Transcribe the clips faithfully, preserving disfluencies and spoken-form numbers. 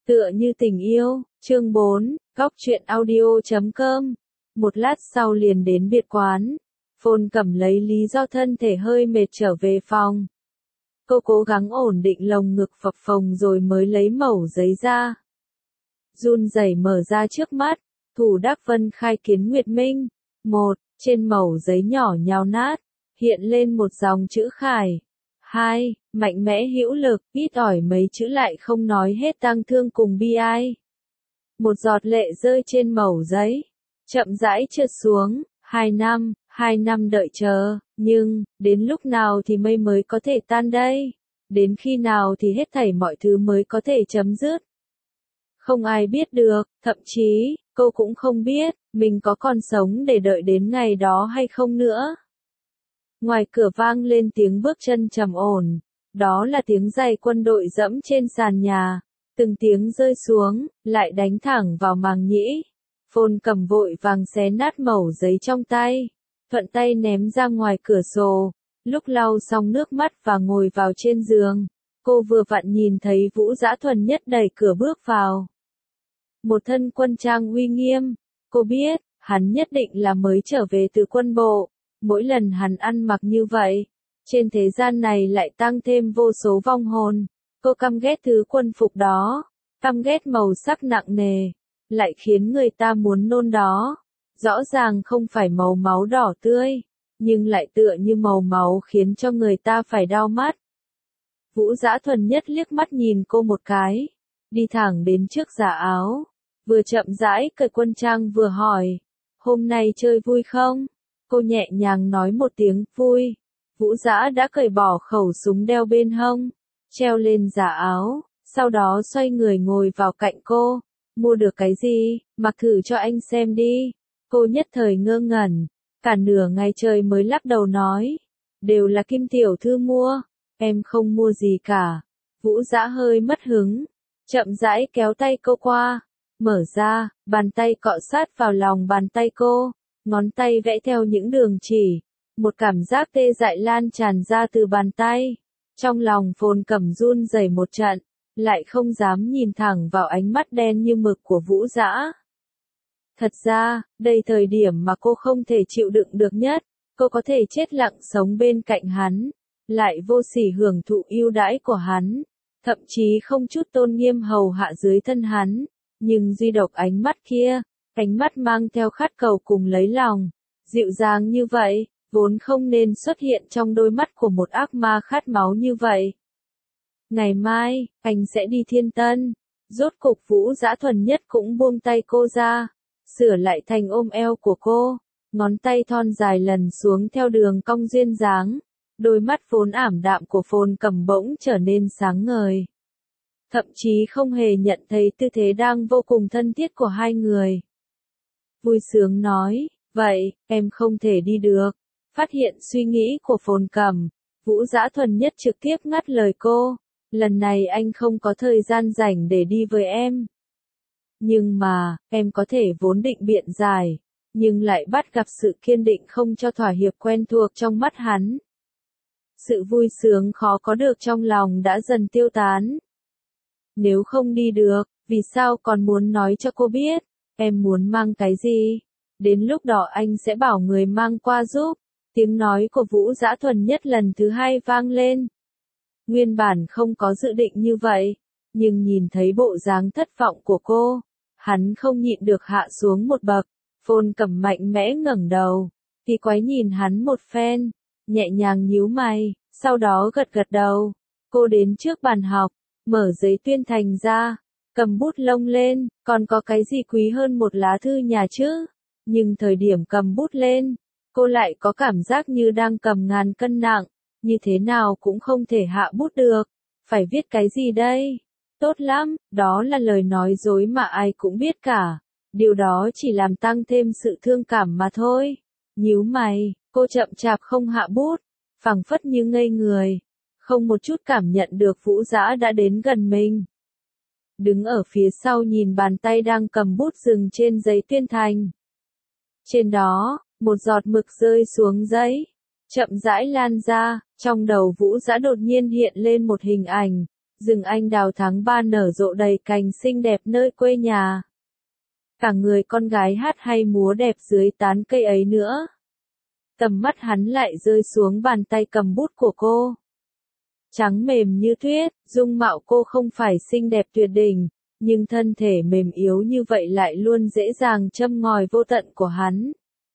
Tựa như tình yêu, chương bốn, góc truyện audio chấm com. Một lát sau liền đến biệt quán. Phồn Cẩm lấy lý do thân thể hơi mệt trở về phòng. Cô cố gắng ổn định lồng ngực phập phồng rồi mới lấy mẩu giấy ra. Run rẩy mở ra trước mắt, Thủ Đắc Vân khai kiến Nguyệt Minh. Một, trên mẩu giấy nhỏ nhào nát, hiện lên một dòng chữ khải. Hai, mạnh mẽ hữu lực, ít ỏi mấy chữ lại không nói hết tang thương cùng bi ai. Một giọt lệ rơi trên mẩu giấy, chậm rãi trượt xuống. Hai năm, hai năm đợi chờ, nhưng, đến lúc nào thì mây mới có thể tan đây? Đến khi nào thì hết thảy mọi thứ mới có thể chấm dứt? Không ai biết được, thậm chí, cô cũng không biết, mình có còn sống để đợi đến ngày đó hay không nữa. Ngoài cửa vang lên tiếng bước chân trầm ổn, đó là tiếng giày quân đội dẫm trên sàn nhà, từng tiếng rơi xuống, lại đánh thẳng vào màng nhĩ. Phồn Cẩm vội vàng xé nát mẩu giấy trong tay, thuận tay ném ra ngoài cửa sổ. Lúc lau xong nước mắt và ngồi vào trên giường, cô vừa vặn nhìn thấy Vũ Dã Thuần Nhất đẩy cửa bước vào. Một thân quân trang uy nghiêm, cô biết, hắn nhất định là mới trở về từ quân bộ. Mỗi lần hắn ăn mặc như vậy, trên thế gian này lại tăng thêm vô số vong hồn. Cô căm ghét thứ quân phục đó, căm ghét màu sắc nặng nề, lại khiến người ta muốn nôn đó. Rõ ràng không phải màu máu đỏ tươi, nhưng lại tựa như màu máu khiến cho người ta phải đau mắt. Vũ Dã Thuần Nhất liếc mắt nhìn cô một cái, đi thẳng đến trước giả áo, vừa chậm rãi cởi quân trang vừa hỏi, hôm nay chơi vui không? Cô nhẹ nhàng nói một tiếng, vui. Vũ Dã đã cởi bỏ khẩu súng đeo bên hông, treo lên giả áo, sau đó xoay người ngồi vào cạnh cô. Mua được cái gì, mặc thử cho anh xem đi. Cô nhất thời ngơ ngẩn, cả nửa ngày trời mới lắc đầu nói, đều là Kim tiểu thư mua, em không mua gì cả. Vũ Dã hơi mất hứng, chậm rãi kéo tay cô qua, mở ra, bàn tay cọ sát vào lòng bàn tay cô. Ngón tay vẽ theo những đường chỉ, một cảm giác tê dại lan tràn ra từ bàn tay. Trong lòng Phồn Cẩm run rẩy một trận, lại không dám nhìn thẳng vào ánh mắt đen như mực của Vũ Dã. Thật ra, đây thời điểm mà cô không thể chịu đựng được nhất, cô có thể chết lặng sống bên cạnh hắn, lại vô sỉ hưởng thụ ưu đãi của hắn, thậm chí không chút tôn nghiêm hầu hạ dưới thân hắn, nhưng duy độc ánh mắt kia, ánh mắt mang theo khát cầu cùng lấy lòng, dịu dàng như vậy, vốn không nên xuất hiện trong đôi mắt của một ác ma khát máu như vậy. Ngày mai, anh sẽ đi Thiên Tân. Rốt cục Vũ Dã Thuần Nhất cũng buông tay cô ra, sửa lại thành ôm eo của cô, ngón tay thon dài lần xuống theo đường cong duyên dáng, đôi mắt vốn ảm đạm của Phồn Cẩm bỗng trở nên sáng ngời. Thậm chí không hề nhận thấy tư thế đang vô cùng thân thiết của hai người. Vui sướng nói, vậy, em không thể đi được. Phát hiện suy nghĩ của Phồn Cẩm, Vũ Dã Thuần Nhất trực tiếp ngắt lời cô, lần này anh không có thời gian rảnh để đi với em. Nhưng mà, em có thể vốn định biện giải, nhưng lại bắt gặp sự kiên định không cho thỏa hiệp quen thuộc trong mắt hắn. Sự vui sướng khó có được trong lòng đã dần tiêu tán. Nếu không đi được, vì sao còn muốn nói cho cô biết, em muốn mang cái gì? Đến lúc đó anh sẽ bảo người mang qua giúp. Tiếng nói của Vũ Dã Thuần Nhất lần thứ hai vang lên. Nguyên bản không có dự định như vậy, nhưng nhìn thấy bộ dáng thất vọng của cô, hắn không nhịn được hạ xuống một bậc. Phồn Cẩm mạnh mẽ ngẩng đầu, thì quái nhìn hắn một phen, nhẹ nhàng nhíu mày, sau đó gật gật đầu. Cô đến trước bàn học, mở giấy tuyên thành ra, cầm bút lông lên, còn có cái gì quý hơn một lá thư nhà chứ? Nhưng thời điểm cầm bút lên, cô lại có cảm giác như đang cầm ngàn cân nặng, như thế nào cũng không thể hạ bút được. Phải viết cái gì đây? Tốt lắm, đó là lời nói dối mà ai cũng biết cả. Điều đó chỉ làm tăng thêm sự thương cảm mà thôi. Nhíu mày, cô chậm chạp không hạ bút, phảng phất như ngây người, không một chút cảm nhận được Vũ Dã đã đến gần mình. Đứng ở phía sau nhìn bàn tay đang cầm bút dừng trên giấy tuyên thành. Trên đó, một giọt mực rơi xuống giấy, chậm rãi lan ra, trong đầu Vũ Dã đột nhiên hiện lên một hình ảnh, rừng anh đào tháng ba nở rộ đầy cành xinh đẹp nơi quê nhà. Cả người con gái hát hay múa đẹp dưới tán cây ấy nữa. Tầm mắt hắn lại rơi xuống bàn tay cầm bút của cô. Trắng mềm như tuyết, dung mạo cô không phải xinh đẹp tuyệt đỉnh, nhưng thân thể mềm yếu như vậy lại luôn dễ dàng châm ngòi vô tận của hắn.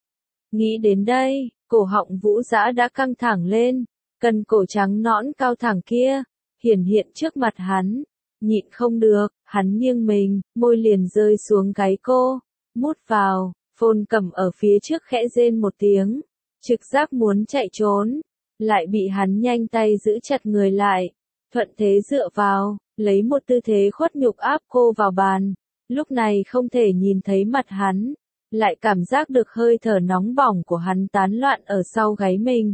Nghĩ đến đây, cổ họng Vũ Dã đã căng thẳng lên, cần cổ trắng nõn cao thẳng kia, hiển hiện trước mặt hắn. Nhịn không được, hắn nghiêng mình, môi liền rơi xuống gáy cô, mút vào, Phồn Cẩm ở phía trước khẽ rên một tiếng, trực giác muốn chạy trốn, lại bị hắn nhanh tay giữ chặt người lại, thuận thế dựa vào, lấy một tư thế khuất nhục áp cô vào bàn, lúc này không thể nhìn thấy mặt hắn, lại cảm giác được hơi thở nóng bỏng của hắn tán loạn ở sau gáy mình.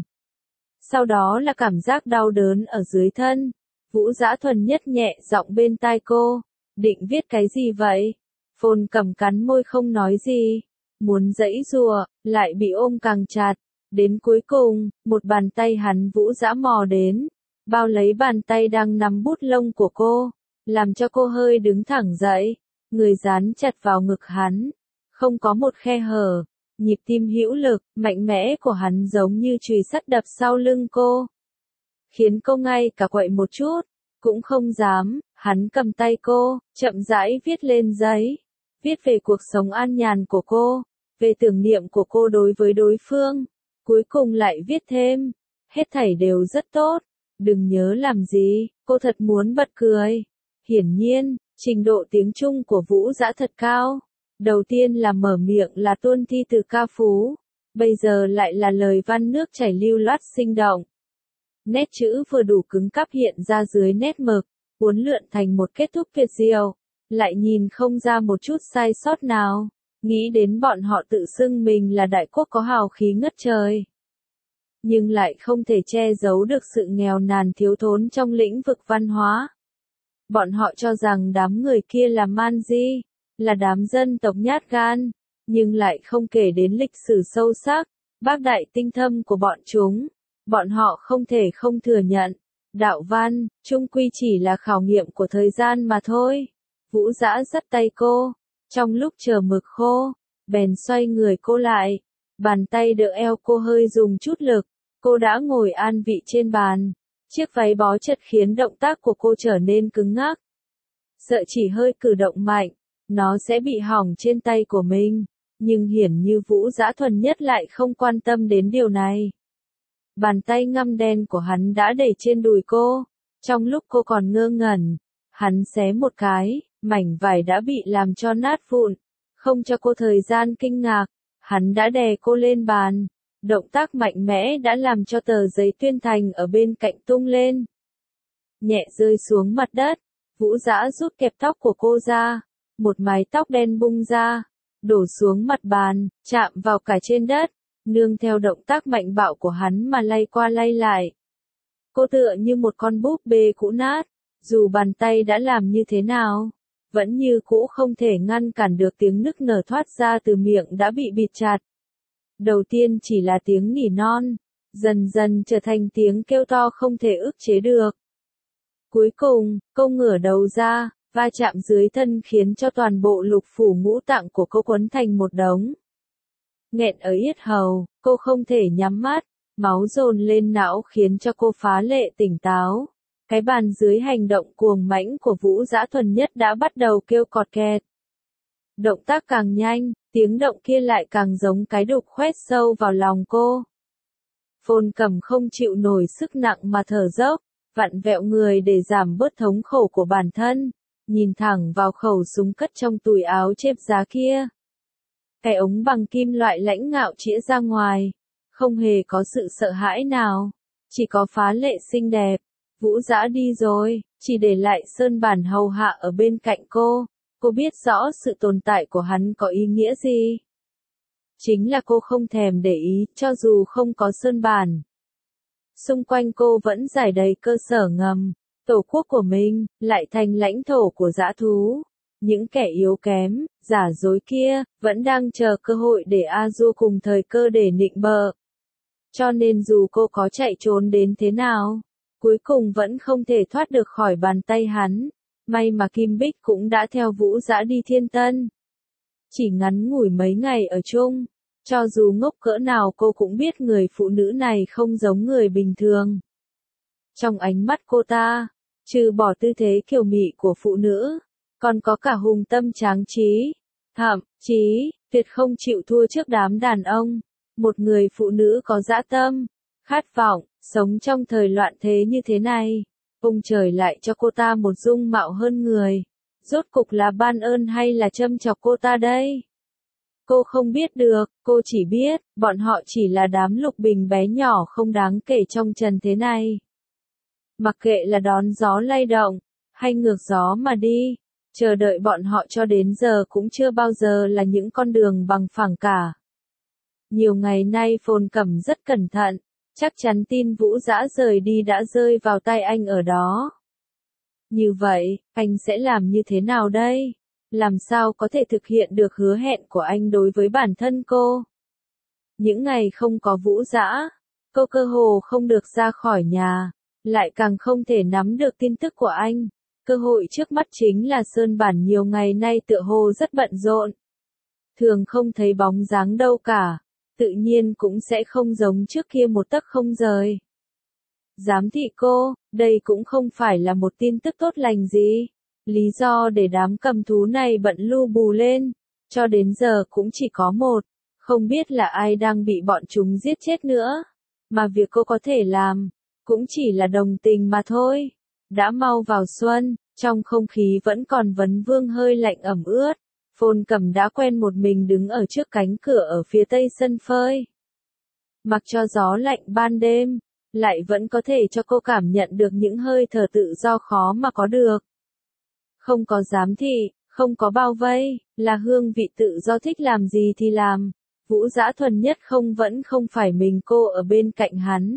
Sau đó là cảm giác đau đớn ở dưới thân. Vũ Dã thuần nhất nhẹ giọng bên tai cô, định viết cái gì vậy? Phồn Cẩm cắn môi không nói gì, muốn giãy giụa, lại bị ôm càng chặt, đến cuối cùng, một bàn tay hắn Vũ Dã mò đến, bao lấy bàn tay đang nắm bút lông của cô, làm cho cô hơi đứng thẳng dậy, người dán chặt vào ngực hắn, không có một khe hở, nhịp tim hữu lực, mạnh mẽ của hắn giống như chùy sắt đập sau lưng cô. Khiến cô ngay cả quậy một chút, cũng không dám, hắn cầm tay cô, chậm rãi viết lên giấy, viết về cuộc sống an nhàn của cô, về tưởng niệm của cô đối với đối phương, cuối cùng lại viết thêm, hết thảy đều rất tốt, đừng nhớ làm gì, cô thật muốn bật cười. Hiển nhiên, trình độ tiếng Trung của Vũ Dã thật cao, đầu tiên là mở miệng là tuôn thi từ ca phú, bây giờ lại là lời văn nước chảy lưu loát sinh động. Nét chữ vừa đủ cứng cáp hiện ra dưới nét mực, uốn lượn thành một kết thúc tuyệt diệu, lại nhìn không ra một chút sai sót nào, nghĩ đến bọn họ tự xưng mình là đại quốc có hào khí ngất trời. Nhưng lại không thể che giấu được sự nghèo nàn thiếu thốn trong lĩnh vực văn hóa. Bọn họ cho rằng đám người kia là man di, là đám dân tộc nhát gan, nhưng lại không kể đến lịch sử sâu sắc, bác đại tinh thâm của bọn chúng. Bọn họ không thể không thừa nhận, đạo văn, chung quy chỉ là khảo nghiệm của thời gian mà thôi. Vũ Dã dắt tay cô, trong lúc chờ mực khô, bèn xoay người cô lại, bàn tay đỡ eo cô hơi dùng chút lực, cô đã ngồi an vị trên bàn, chiếc váy bó chật khiến động tác của cô trở nên cứng ngắc. Sợ chỉ hơi cử động mạnh, nó sẽ bị hỏng trên tay của mình, nhưng hiển như Vũ Dã thuần nhất lại không quan tâm đến điều này. Bàn tay ngăm đen của hắn đã để trên đùi cô, trong lúc cô còn ngơ ngẩn, hắn xé một cái, mảnh vải đã bị làm cho nát vụn, không cho cô thời gian kinh ngạc, hắn đã đè cô lên bàn, động tác mạnh mẽ đã làm cho tờ giấy tuyên thành ở bên cạnh tung lên. Nhẹ rơi xuống mặt đất, Vũ Dã rút kẹp tóc của cô ra, một mái tóc đen bung ra, đổ xuống mặt bàn, chạm vào cả trên đất. Nương theo động tác mạnh bạo của hắn mà lay qua lay lại. Cô tựa như một con búp bê cũ nát, dù bàn tay đã làm như thế nào, vẫn như cũ không thể ngăn cản được tiếng nức nở thoát ra từ miệng đã bị bịt chặt. Đầu tiên chỉ là tiếng nỉ non, dần dần trở thành tiếng kêu to không thể ức chế được. Cuối cùng, cô ngửa đầu ra, va chạm dưới thân khiến cho toàn bộ lục phủ ngũ tạng của cô quấn thành một đống. Nghẹn ở yết hầu, cô không thể nhắm mắt, máu dồn lên não khiến cho cô phá lệ tỉnh táo. Cái bàn dưới hành động cuồng mãnh của Vũ Dã thuần nhất đã bắt đầu kêu cọt kẹt. Động tác càng nhanh, tiếng động kia lại càng giống cái đục khoét sâu vào lòng cô. Phồn Cẩm không chịu nổi sức nặng mà thở dốc, vặn vẹo người để giảm bớt thống khổ của bản thân, nhìn thẳng vào khẩu súng cất trong túi áo chếp giá kia. Cái ống bằng kim loại lãnh ngạo chĩa ra ngoài, không hề có sự sợ hãi nào, chỉ có phá lệ xinh đẹp. Vũ Dã đi rồi, chỉ để lại Sơn Bản hầu hạ ở bên cạnh cô, cô biết rõ sự tồn tại của hắn có ý nghĩa gì. Chính là cô không thèm để ý, cho dù không có Sơn Bản. Xung quanh cô vẫn rải đầy cơ sở ngầm, tổ quốc của mình, lại thành lãnh thổ của dã thú. Những kẻ yếu kém, giả dối kia, vẫn đang chờ cơ hội để A Du cùng thời cơ để nịnh bợ. Cho nên dù cô có chạy trốn đến thế nào, cuối cùng vẫn không thể thoát được khỏi bàn tay hắn. May mà Kim Bích cũng đã theo Vũ Dã đi Thiên Tân. Chỉ ngắn ngủi mấy ngày ở chung, cho dù ngốc cỡ nào cô cũng biết người phụ nữ này không giống người bình thường. Trong ánh mắt cô ta, trừ bỏ tư thế kiều mị của phụ nữ, còn có cả hùng tâm tráng trí, thậm chí, tuyệt không chịu thua trước đám đàn ông. Một người phụ nữ có dã tâm, khát vọng, sống trong thời loạn thế như thế này. Ông trời lại cho cô ta một dung mạo hơn người. Rốt cục là ban ơn hay là châm chọc cô ta đây? Cô không biết được, cô chỉ biết, bọn họ chỉ là đám lục bình bé nhỏ không đáng kể trong trần thế này. Mặc kệ là đón gió lay động, hay ngược gió mà đi, chờ đợi bọn họ cho đến giờ cũng chưa bao giờ là những con đường bằng phẳng cả. Nhiều ngày nay Phồn Cẩm rất cẩn thận, chắc chắn tin Vũ Dã rời đi đã rơi vào tay anh ở đó. Như vậy, anh sẽ làm như thế nào đây? Làm sao có thể thực hiện được hứa hẹn của anh đối với bản thân cô? Những ngày không có Vũ Dã, cô cơ hồ không được ra khỏi nhà, lại càng không thể nắm được tin tức của anh. Cơ hội trước mắt chính là Sơn Bản nhiều ngày nay tựa hồ rất bận rộn. Thường không thấy bóng dáng đâu cả, tự nhiên cũng sẽ không giống trước kia một tấc không rời. Giám thị cô, đây cũng không phải là một tin tức tốt lành gì. Lý do để đám cầm thú này bận lu bù lên, cho đến giờ cũng chỉ có một, không biết là ai đang bị bọn chúng giết chết nữa. Mà việc cô có thể làm, cũng chỉ là đồng tình mà thôi. Đã mau vào xuân, trong không khí vẫn còn vấn vương hơi lạnh ẩm ướt. Phồn Cẩm đã quen một mình đứng ở trước cánh cửa ở phía tây sân phơi. Mặc cho gió lạnh ban đêm, lại vẫn có thể cho cô cảm nhận được những hơi thở tự do khó mà có được. Không có giám thị, không có bao vây, là hương vị tự do thích làm gì thì làm. Vũ Dã thuần nhất không vẫn không phải mình cô ở bên cạnh hắn.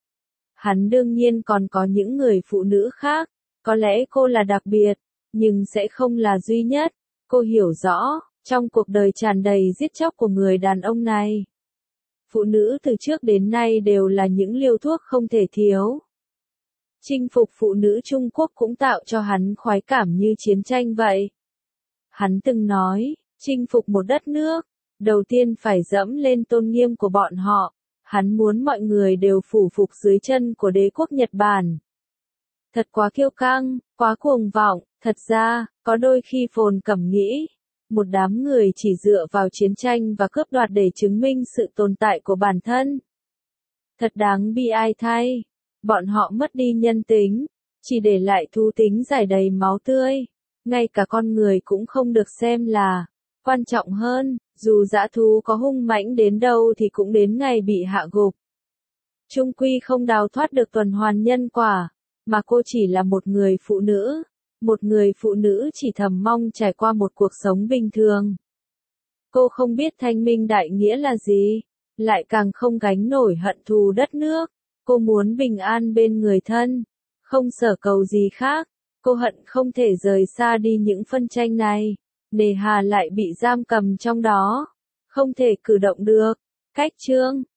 Hắn đương nhiên còn có những người phụ nữ khác, có lẽ cô là đặc biệt, nhưng sẽ không là duy nhất. Cô hiểu rõ, trong cuộc đời tràn đầy giết chóc của người đàn ông này, phụ nữ từ trước đến nay đều là những liều thuốc không thể thiếu. Chinh phục phụ nữ Trung Quốc cũng tạo cho hắn khoái cảm như chiến tranh vậy. Hắn từng nói, chinh phục một đất nước, đầu tiên phải dẫm lên tôn nghiêm của bọn họ. Hắn muốn mọi người đều phủ phục dưới chân của đế quốc Nhật Bản. Thật quá kiêu căng, quá cuồng vọng. Thật ra, có đôi khi Phồn Cẩm nghĩ, một đám người chỉ dựa vào chiến tranh và cướp đoạt để chứng minh sự tồn tại của bản thân. Thật đáng bi ai thay, bọn họ mất đi nhân tính, chỉ để lại thú tính rải đầy máu tươi. Ngay cả con người cũng không được xem là quan trọng hơn, dù dã thú có hung mãnh đến đâu thì cũng đến ngày bị hạ gục. Chung quy không đào thoát được tuần hoàn nhân quả, mà cô chỉ là một người phụ nữ. Một người phụ nữ chỉ thầm mong trải qua một cuộc sống bình thường. Cô không biết thanh minh đại nghĩa là gì, lại càng không gánh nổi hận thù đất nước. Cô muốn bình an bên người thân, không sở cầu gì khác. Cô hận không thể rời xa đi những phân tranh này, nề hà lại bị giam cầm trong đó, không thể cử động được. Cách chương